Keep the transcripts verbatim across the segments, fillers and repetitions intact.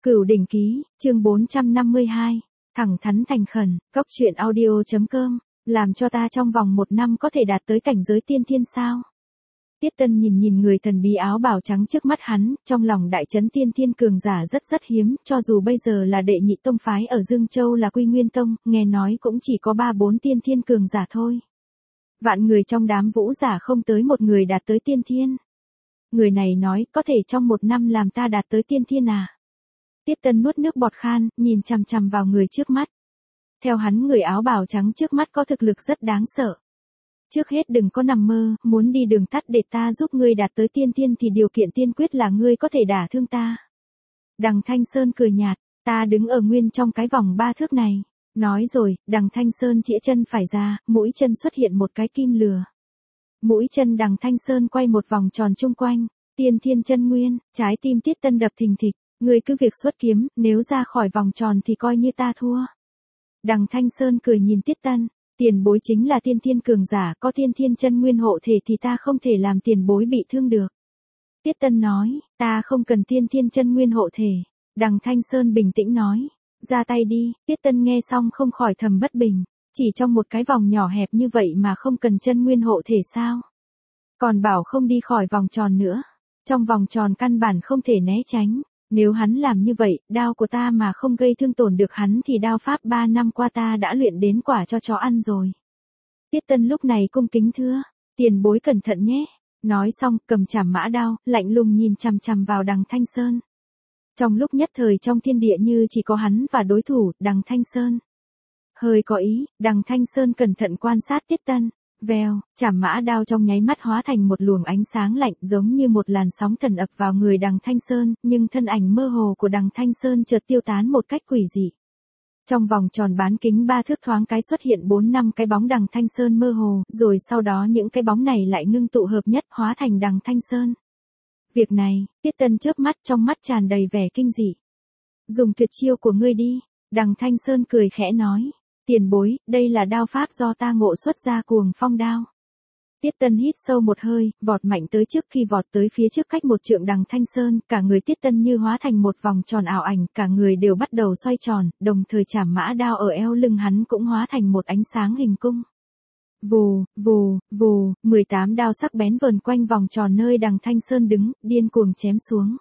Cửu Đỉnh Ký, chương bốn trăm năm mươi hai, thẳng thắn thành khẩn, cốc truyện audio.com, làm cho ta trong vòng một năm có thể đạt tới cảnh giới tiên thiên sao? Tiết Tân nhìn nhìn người thần bí áo bào trắng trước mắt hắn, trong lòng đại chấn tiên thiên cường giả rất rất hiếm, cho dù bây giờ là đệ nhị tông phái ở Dương Châu là Quy Nguyên Tông, nghe nói cũng chỉ có ba bốn tiên thiên cường giả thôi. Vạn người trong đám vũ giả không tới một người đạt tới tiên thiên. Người này nói, có thể trong một năm làm ta đạt tới tiên thiên à? Tiết Tân nuốt nước bọt khan, nhìn chằm chằm vào người trước mắt. Theo hắn, người áo bào trắng trước mắt có thực lực rất đáng sợ. Trước hết đừng có nằm mơ, muốn đi đường tắt để ta giúp ngươi đạt tới tiên thiên thì điều kiện tiên quyết là ngươi có thể đả thương ta. Đằng Thanh Sơn cười nhạt, ta đứng ở nguyên trong cái vòng ba thước này. Nói rồi, đằng Thanh Sơn chĩa chân phải ra, mũi chân xuất hiện một cái kim lừa. Mũi chân đằng Thanh Sơn quay một vòng tròn chung quanh, tiên thiên chân nguyên, trái tim Tiết Tân đập thình thịch. Ngươi cứ việc xuất kiếm, nếu ra khỏi vòng tròn thì coi như ta thua. Đằng Thanh Sơn cười nhìn Tiết Tân, tiền bối chính là tiên thiên cường giả, có tiên thiên chân nguyên hộ thể thì ta không thể làm tiền bối bị thương được. Tiết Tân nói, ta không cần tiên thiên chân nguyên hộ thể. Đằng Thanh Sơn bình tĩnh nói, ra tay đi. Tiết Tân nghe xong không khỏi thầm bất bình, chỉ trong một cái vòng nhỏ hẹp như vậy mà không cần chân nguyên hộ thể sao? Còn bảo không đi khỏi vòng tròn nữa. Trong vòng tròn căn bản không thể né tránh. Nếu hắn làm như vậy, đao của ta mà không gây thương tổn được hắn thì đao pháp ba năm qua ta đã luyện đến quả cho chó ăn rồi. Tiết Tân lúc này cung kính thưa, tiền bối cẩn thận nhé. Nói xong, cầm chảm mã đao, lạnh lùng nhìn chằm chằm vào đằng Thanh Sơn. Trong lúc nhất thời trong thiên địa như chỉ có hắn và đối thủ, đằng Thanh Sơn. Hơi có ý, đằng Thanh Sơn cẩn thận quan sát Tiết Tân. Vèo, chảm mã đao trong nháy mắt hóa thành một luồng ánh sáng lạnh giống như một làn sóng thần ập vào người đằng Thanh Sơn, nhưng thân ảnh mơ hồ của đằng Thanh Sơn chợt tiêu tán một cách quỷ dị. Trong vòng tròn bán kính ba thước thoáng cái xuất hiện bốn năm cái bóng đằng Thanh Sơn mơ hồ, rồi sau đó những cái bóng này lại ngưng tụ hợp nhất hóa thành đằng Thanh Sơn. Việc này, Tiết Tân chớp mắt trong mắt tràn đầy vẻ kinh dị. Dùng tuyệt chiêu của ngươi đi, đằng Thanh Sơn cười khẽ nói. Tiền bối, đây là đao pháp do ta ngộ xuất ra Cuồng Phong đao. Tiết Tân hít sâu một hơi, vọt mạnh tới trước, khi vọt tới phía trước cách một trượng đằng Thanh Sơn, cả người Tiết Tân như hóa thành một vòng tròn ảo ảnh, cả người đều bắt đầu xoay tròn, đồng thời chảm mã đao ở eo lưng hắn cũng hóa thành một ánh sáng hình cung. Vù, vù, vù, mười tám đao sắc bén vờn quanh vòng tròn nơi đằng Thanh Sơn đứng, điên cuồng chém xuống.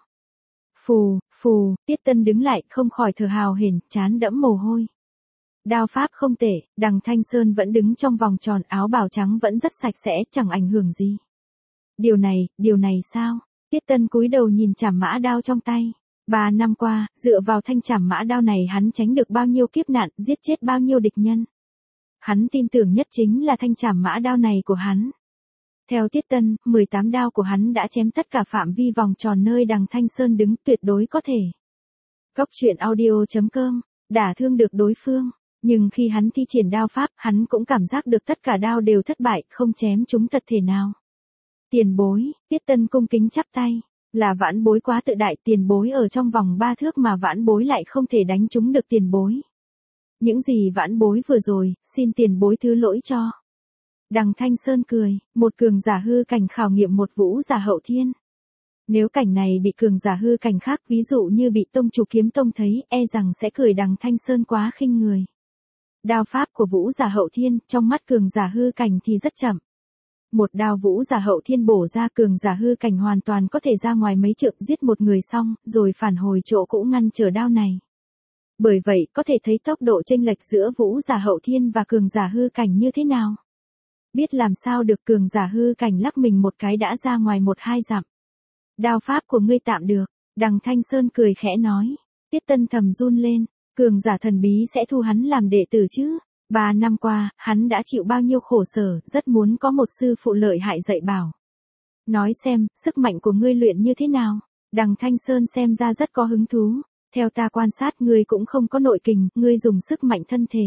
Phù, phù, Tiết Tân đứng lại, không khỏi thở hào hển, trán đẫm mồ hôi. Đao pháp không tệ, đằng Thanh Sơn vẫn đứng trong vòng tròn, áo bào trắng vẫn rất sạch sẽ, chẳng ảnh hưởng gì. Điều này, điều này sao? Tiết Tân cúi đầu nhìn chảm mã đao trong tay. Ba năm qua, dựa vào thanh chảm mã đao này hắn tránh được bao nhiêu kiếp nạn, giết chết bao nhiêu địch nhân. Hắn tin tưởng nhất chính là thanh chảm mã đao này của hắn. Theo Tiết Tân, mười tám đao của hắn đã chém tất cả phạm vi vòng tròn nơi đằng Thanh Sơn đứng, tuyệt đối có thể. Cốc truyện audio.com, đả thương được đối phương. Nhưng khi hắn thi triển đao pháp, hắn cũng cảm giác được tất cả đao đều thất bại, không chém chúng thật thể nào. Tiền bối, Tiết Tân cung kính chắp tay, là vãn bối quá tự đại, tiền bối ở trong vòng ba thước mà vãn bối lại không thể đánh trúng được tiền bối. Những gì vãn bối vừa rồi, xin tiền bối thứ lỗi cho. Đằng Thanh Sơn cười, một cường giả hư cảnh khảo nghiệm một vũ giả hậu thiên. Nếu cảnh này bị cường giả hư cảnh khác, ví dụ như bị tông chủ Kiếm Tông thấy, e rằng sẽ cười đằng Thanh Sơn quá khinh người. Đao pháp của vũ giả hậu thiên, trong mắt cường giả hư cảnh thì rất chậm. Một đao vũ giả hậu thiên bổ ra, cường giả hư cảnh hoàn toàn có thể ra ngoài mấy trượng giết một người xong, rồi phản hồi chỗ cũ ngăn trở đao này. Bởi vậy, có thể thấy tốc độ chênh lệch giữa vũ giả hậu thiên và cường giả hư cảnh như thế nào. Biết làm sao được, cường giả hư cảnh lắc mình một cái đã ra ngoài một hai dặm. Đao pháp của ngươi tạm được, đằng Thanh Sơn cười khẽ nói. Tiết Tân thầm run lên. Cường giả thần bí sẽ thu hắn làm đệ tử chứ? Ba năm qua, hắn đã chịu bao nhiêu khổ sở, rất muốn có một sư phụ lợi hại dạy bảo. Nói xem, sức mạnh của ngươi luyện như thế nào? Đằng Thanh Sơn xem ra rất có hứng thú. Theo ta quan sát, ngươi cũng không có nội kình, ngươi dùng sức mạnh thân thể.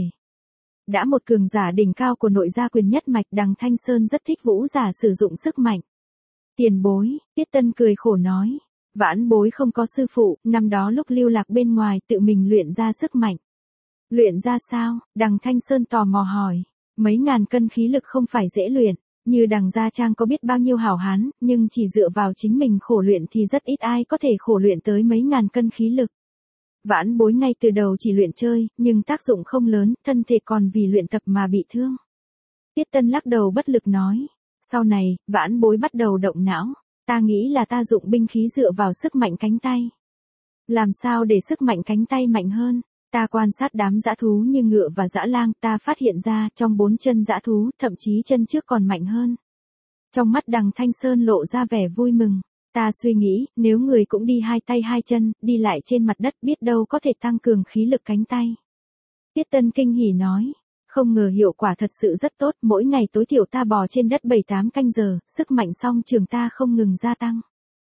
Đã một cường giả đỉnh cao của nội gia quyền nhất mạch, đằng Thanh Sơn rất thích vũ giả sử dụng sức mạnh. Tiền bối, Tiết Tân cười khổ nói. Vãn bối không có sư phụ, năm đó lúc lưu lạc bên ngoài tự mình luyện ra sức mạnh. Luyện ra sao? Đằng Thanh Sơn tò mò hỏi. Mấy ngàn cân khí lực không phải dễ luyện, như đằng Gia Trang có biết bao nhiêu hảo hán, nhưng chỉ dựa vào chính mình khổ luyện thì rất ít ai có thể khổ luyện tới mấy ngàn cân khí lực. Vãn Bối ngay từ đầu chỉ luyện chơi, nhưng tác dụng không lớn, thân thể còn vì luyện tập mà bị thương. Tiết Tân lắc đầu bất lực nói. Sau này, Vãn Bối bắt đầu động não. Ta nghĩ là ta dụng binh khí dựa vào sức mạnh cánh tay. Làm sao để sức mạnh cánh tay mạnh hơn? Ta quan sát đám dã thú như ngựa và dã lang, ta phát hiện ra trong bốn chân dã thú, thậm chí chân trước còn mạnh hơn. Trong mắt Đằng Thanh Sơn lộ ra vẻ vui mừng. Ta suy nghĩ, nếu người cũng đi hai tay hai chân, đi lại trên mặt đất biết đâu có thể tăng cường khí lực cánh tay. Tiết Tân kinh hỉ nói. Không ngờ hiệu quả thật sự rất tốt, mỗi ngày tối thiểu ta bò trên đất bảy tám canh giờ, sức mạnh song trường ta không ngừng gia tăng.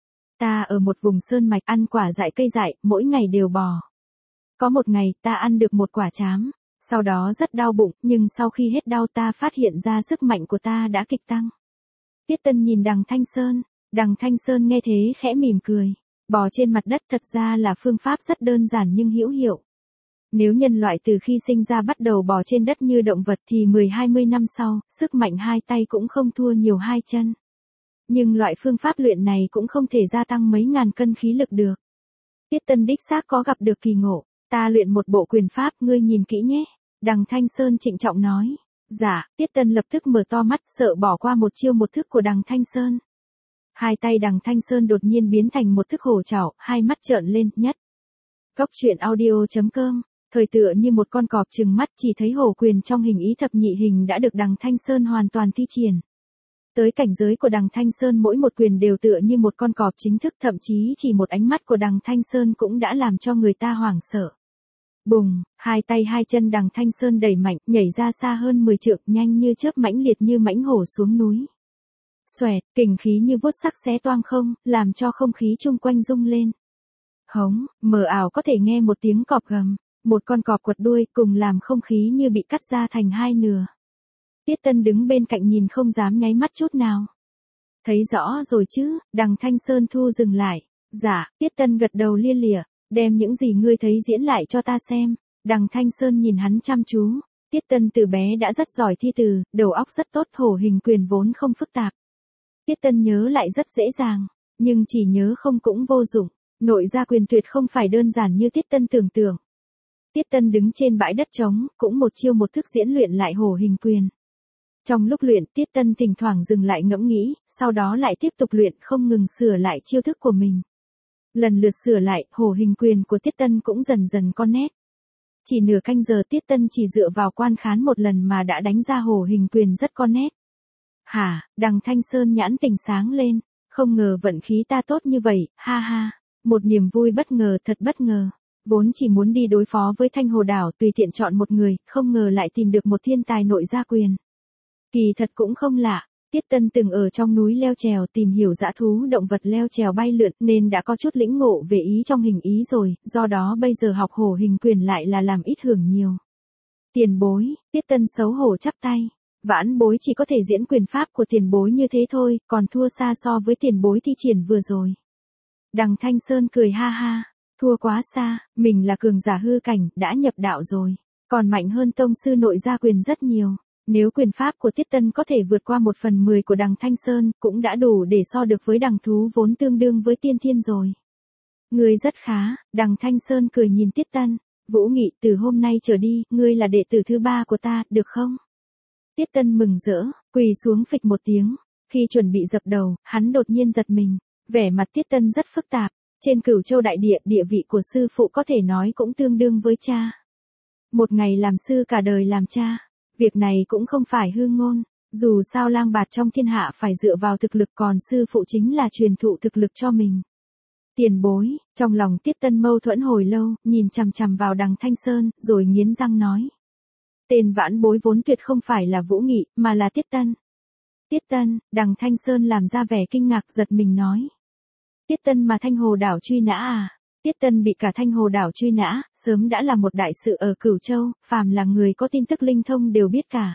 Ta ở một vùng sơn mạch ăn quả dại cây dại, mỗi ngày đều bò. Có một ngày ta ăn được một quả trám, sau đó rất đau bụng, nhưng sau khi hết đau ta phát hiện ra sức mạnh của ta đã kịch tăng. Tiết Tân nhìn Đằng Thanh Sơn, Đằng Thanh Sơn nghe thế khẽ mỉm cười. Bò trên mặt đất thật ra là phương pháp rất đơn giản nhưng hữu hiệu. Nếu nhân loại từ khi sinh ra bắt đầu bò trên đất như động vật thì mười hai mươi năm sau, sức mạnh hai tay cũng không thua nhiều hai chân. Nhưng loại phương pháp luyện này cũng không thể gia tăng mấy ngàn cân khí lực được. Tiết Tân đích xác có gặp được kỳ ngộ. Ta luyện một bộ quyền pháp, ngươi nhìn kỹ nhé. Đằng Thanh Sơn trịnh trọng nói. Dạ, Tiết Tân lập tức mở to mắt sợ bỏ qua một chiêu một thức của Đằng Thanh Sơn. Hai tay Đằng Thanh Sơn đột nhiên biến thành một thức hổ trảo, hai mắt trợn lên, nhất. Góc truyện audio chấm com. Thời tựa như một con cọp trừng mắt chỉ thấy hổ quyền trong hình ý thập nhị hình đã được Đằng Thanh Sơn hoàn toàn thi triển. Tới cảnh giới của Đằng Thanh Sơn mỗi một quyền đều tựa như một con cọp chính thức, thậm chí chỉ một ánh mắt của Đằng Thanh Sơn cũng đã làm cho người ta hoảng sợ. Bùng, hai tay hai chân Đằng Thanh Sơn đẩy mạnh, nhảy ra xa hơn mười trượng, nhanh như chớp mãnh liệt như mãnh hổ xuống núi. Xoẹt, kình khí như vuốt sắc xé toang không, làm cho không khí chung quanh rung lên. Hống, mờ ảo có thể nghe một tiếng cọp gầm, một con cọp quật đuôi cùng làm không khí như bị cắt ra thành hai nửa. Tiết Tân đứng bên cạnh nhìn không dám nháy mắt chút nào. Thấy rõ rồi chứ, Đằng Thanh Sơn thu dừng lại. Dạ, Tiết Tân gật đầu lia lịa, đem những gì ngươi thấy diễn lại cho ta xem. Đằng Thanh Sơn nhìn hắn chăm chú. Tiết Tân từ bé đã rất giỏi thi từ, đầu óc rất tốt, hổ hình quyền vốn không phức tạp. Tiết Tân nhớ lại rất dễ dàng, nhưng chỉ nhớ không cũng vô dụng. Nội gia quyền tuyệt không phải đơn giản như Tiết Tân tưởng tượng. Tiết Tân đứng trên bãi đất trống, cũng một chiêu một thức diễn luyện lại hổ hình quyền. Trong lúc luyện, Tiết Tân thỉnh thoảng dừng lại ngẫm nghĩ, sau đó lại tiếp tục luyện, không ngừng sửa lại chiêu thức của mình. Lần lượt sửa lại, hổ hình quyền của Tiết Tân cũng dần dần có nét. Chỉ nửa canh giờ Tiết Tân chỉ dựa vào quan khán một lần mà đã đánh ra hổ hình quyền rất có nét. Hả, Đằng Thanh Sơn nhãn tình sáng lên, không ngờ vận khí ta tốt như vậy, ha ha. Một niềm vui bất ngờ, thật bất ngờ. Vốn chỉ muốn đi đối phó với Thanh Hồ Đảo, tùy tiện chọn một người, không ngờ lại tìm được một thiên tài nội gia quyền. Kỳ thật cũng không lạ, Tiết Tân từng ở trong núi leo trèo tìm hiểu dã thú động vật leo trèo bay lượn nên đã có chút lĩnh ngộ về ý trong hình ý rồi, do đó bây giờ học hổ hình quyền lại là làm ít hưởng nhiều. Tiền bối, Tiết Tân xấu hổ chắp tay. Vãn Bối chỉ có thể diễn quyền pháp của tiền bối như thế thôi, còn thua xa so với tiền bối thi triển vừa rồi. Đằng Thanh Sơn cười ha ha, thua quá xa, mình là cường giả hư cảnh, đã nhập đạo rồi, còn mạnh hơn tông sư nội gia quyền rất nhiều. Nếu quyền pháp của Tiết Tân có thể vượt qua một phần mười của Đằng Thanh Sơn, cũng đã đủ để so được với đằng thú vốn tương đương với tiên thiên rồi. Ngươi rất khá, Đằng Thanh Sơn cười nhìn Tiết Tân. Vũ Nghị, từ hôm nay trở đi, ngươi là đệ tử thứ ba của ta, được không? Tiết Tân mừng rỡ, quỳ xuống phịch một tiếng. Khi chuẩn bị dập đầu, hắn đột nhiên giật mình. Vẻ mặt Tiết Tân rất phức tạp. Trên Cửu Châu đại địa, địa vị của sư phụ có thể nói cũng tương đương với cha. Một ngày làm sư cả đời làm cha. Việc này cũng không phải hư ngôn, dù sao lang bạt trong thiên hạ phải dựa vào thực lực, còn sư phụ chính là truyền thụ thực lực cho mình. Tiền bối, trong lòng Tiết Tân mâu thuẫn hồi lâu, nhìn chằm chằm vào Đằng Thanh Sơn, rồi nghiến răng nói. Tên Vãn Bối vốn tuyệt không phải là Vũ Nghị, mà là Tiết Tân. Tiết Tân, Đằng Thanh Sơn làm ra vẻ kinh ngạc giật mình nói. Tiết Tân mà Thanh Hồ Đảo truy nã à? Tiết Tân bị cả Thanh Hồ Đảo truy nã, sớm đã là một đại sự ở Cửu Châu, phàm là người có tin tức linh thông đều biết cả.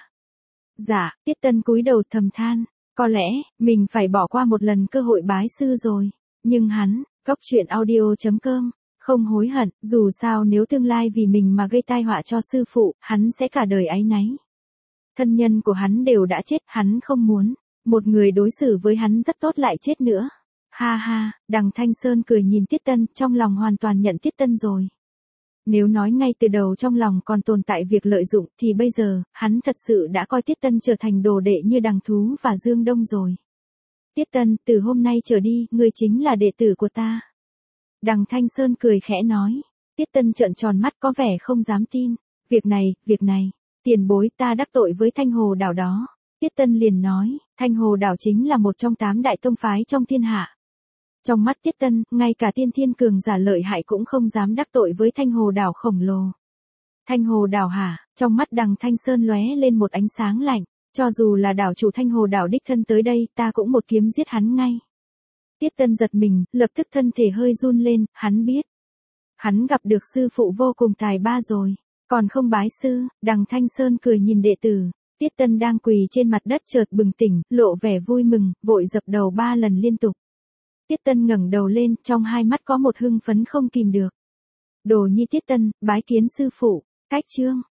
Dạ, Tiết Tân cúi đầu thầm than, có lẽ, mình phải bỏ qua một lần cơ hội bái sư rồi. Nhưng hắn, góc truyện audio chấm com, không hối hận, dù sao nếu tương lai vì mình mà gây tai họa cho sư phụ, hắn sẽ cả đời áy náy. Thân nhân của hắn đều đã chết, hắn không muốn, một người đối xử với hắn rất tốt lại chết nữa. Ha ha, Đằng Thanh Sơn cười nhìn Tiết Tân, trong lòng hoàn toàn nhận Tiết Tân rồi. Nếu nói ngay từ đầu trong lòng còn tồn tại việc lợi dụng thì bây giờ, hắn thật sự đã coi Tiết Tân trở thành đồ đệ như Đằng Thú và Dương Đông rồi. Tiết Tân, từ hôm nay trở đi, ngươi chính là đệ tử của ta. Đằng Thanh Sơn cười khẽ nói. Tiết Tân trợn tròn mắt có vẻ không dám tin. Việc này, việc này, tiền bối ta đắc tội với Thanh Hồ đảo đó. Tiết Tân liền nói, Thanh Hồ đảo chính là một trong tám đại tông phái trong thiên hạ. Trong mắt Tiết Tân, ngay cả tiên thiên cường giả lợi hại cũng không dám đắc tội với Thanh Hồ đảo khổng lồ. Thanh Hồ đảo hả? Trong mắt Đằng Thanh Sơn lóe lên một ánh sáng lạnh. Cho dù là đảo chủ Thanh Hồ đảo đích thân tới đây, ta cũng một kiếm giết hắn ngay. Tiết Tân giật mình, lập tức thân thể hơi run lên, hắn biết. Hắn gặp được sư phụ vô cùng tài ba rồi, còn không bái sư. Đằng Thanh Sơn cười nhìn đệ tử. Tiết Tân đang quỳ trên mặt đất chợt bừng tỉnh, lộ vẻ vui mừng, vội dập đầu ba lần liên tục. Tiết Tân ngẩng đầu lên, trong hai mắt có một hưng phấn không kìm được. Đồ nhi Tiết Tân, bái kiến sư phụ. Cách chương